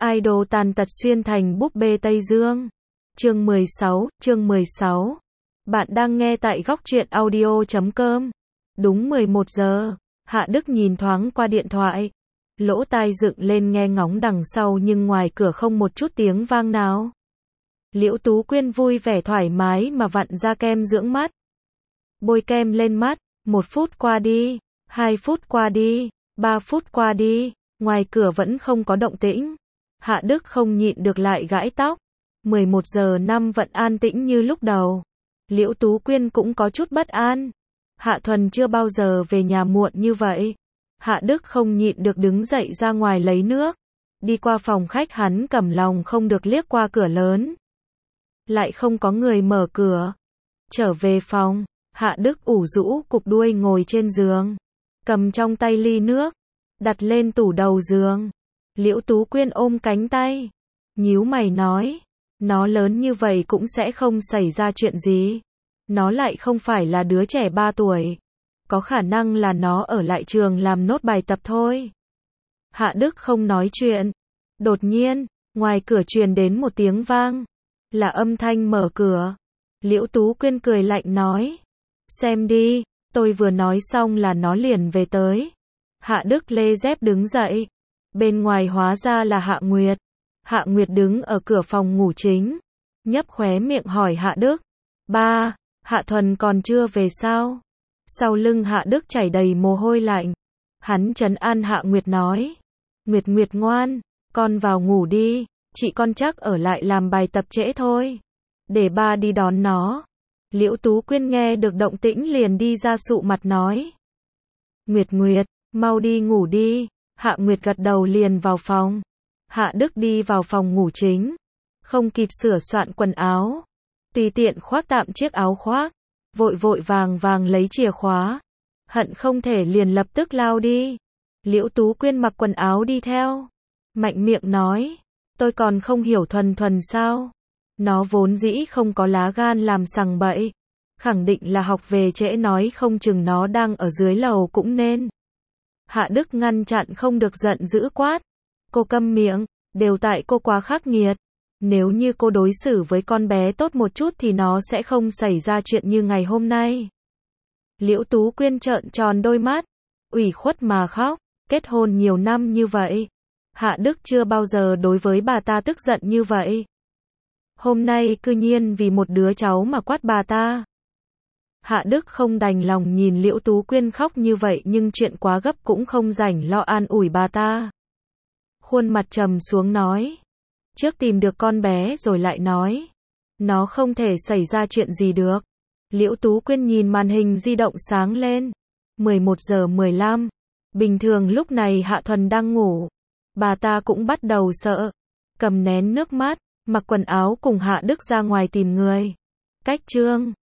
Idol tàn tật xuyên thành búp bê Tây Dương. Chương 16. Bạn đang nghe tại góc truyện audio.com. Đúng 11 giờ, Hạ Đức nhìn thoáng qua điện thoại. Lỗ tai dựng lên nghe ngóng đằng sau nhưng ngoài cửa không một chút tiếng vang nào. Liễu Tú Quyên vui vẻ thoải mái mà vặn ra kem dưỡng mắt. Bôi kem lên mắt, 1 phút qua đi, 2 phút qua đi, 3 phút qua đi, ngoài cửa vẫn không có động tĩnh. Hạ Đức không nhịn được lại gãi tóc. 11 giờ 5 vẫn an tĩnh như lúc đầu. Liễu Tú Quyên cũng có chút bất an. Hạ Thuần chưa bao giờ về nhà muộn như vậy. Hạ Đức không nhịn được đứng dậy ra ngoài lấy nước. Đi qua phòng khách hắn cầm lòng không được liếc qua cửa lớn. Lại không có người mở cửa. Trở về phòng, Hạ Đức ủ rũ cụp đuôi ngồi trên giường. Cầm trong tay ly nước, đặt lên tủ đầu giường. Liễu Tú Quyên ôm cánh tay. Nhíu mày nói, nó lớn như vậy cũng sẽ không xảy ra chuyện gì. Nó lại không phải là đứa trẻ 3 tuổi. Có khả năng là nó ở lại trường làm nốt bài tập thôi. Hạ Đức không nói chuyện. Đột nhiên, ngoài cửa truyền đến một tiếng vang. Là âm thanh mở cửa. Liễu Tú Quyên cười lạnh nói. Xem đi, tôi vừa nói xong là nó liền về tới. Hạ Đức lê dép đứng dậy. Bên ngoài hóa ra là Hạ Nguyệt. Hạ Nguyệt đứng ở cửa phòng ngủ chính. Nhấp khóe miệng hỏi Hạ Đức. Ba, Hạ Thuần còn chưa về sao? Sau lưng Hạ Đức chảy đầy mồ hôi lạnh. Hắn trấn an Hạ Nguyệt nói. Nguyệt Nguyệt ngoan, con vào ngủ đi. Chị con chắc ở lại làm bài tập trễ thôi. Để ba đi đón nó. Liễu Tú Quyên nghe được động tĩnh liền đi ra sụ mặt nói. Nguyệt Nguyệt, mau đi ngủ đi. Hạ Nguyệt gật đầu liền vào phòng. Hạ Đức đi vào phòng ngủ chính. Không kịp sửa soạn quần áo. Tùy tiện khoác tạm chiếc áo khoác. Vội vội vàng lấy chìa khóa. Hận không thể liền lập tức lao đi. Liễu Tú Quyên mặc quần áo đi theo. Mạnh miệng nói. Tôi còn không hiểu Thuần Thuần sao. Nó vốn dĩ không có lá gan làm sằng bậy. Khẳng định là học về trễ nói không chừng nó đang ở dưới lầu cũng nên. Hạ Đức ngăn chặn không được giận dữ quát. Cô câm miệng, đều tại cô quá khắc nghiệt. Nếu như cô đối xử với con bé tốt một chút thì nó sẽ không xảy ra chuyện như ngày hôm nay. Liễu Tú Quyên trợn tròn đôi mắt. Ủy khuất mà khóc, kết hôn nhiều năm như vậy. Hạ Đức chưa bao giờ đối với bà ta tức giận như vậy. Hôm nay cư nhiên vì một đứa cháu mà quát bà ta. Hạ Đức không đành lòng nhìn Liễu Tú Quyên khóc như vậy nhưng chuyện quá gấp cũng không rảnh lo an ủi bà ta. Khuôn mặt trầm xuống nói. Trước tìm được con bé rồi lại nói. Nó không thể xảy ra chuyện gì được. Liễu Tú Quyên nhìn màn hình di động sáng lên. 11 giờ 15. Bình thường lúc này Hạ Thuần đang ngủ. Bà ta cũng bắt đầu sợ. Cầm nén nước mắt, mặc quần áo cùng Hạ Đức ra ngoài tìm người. Cách chương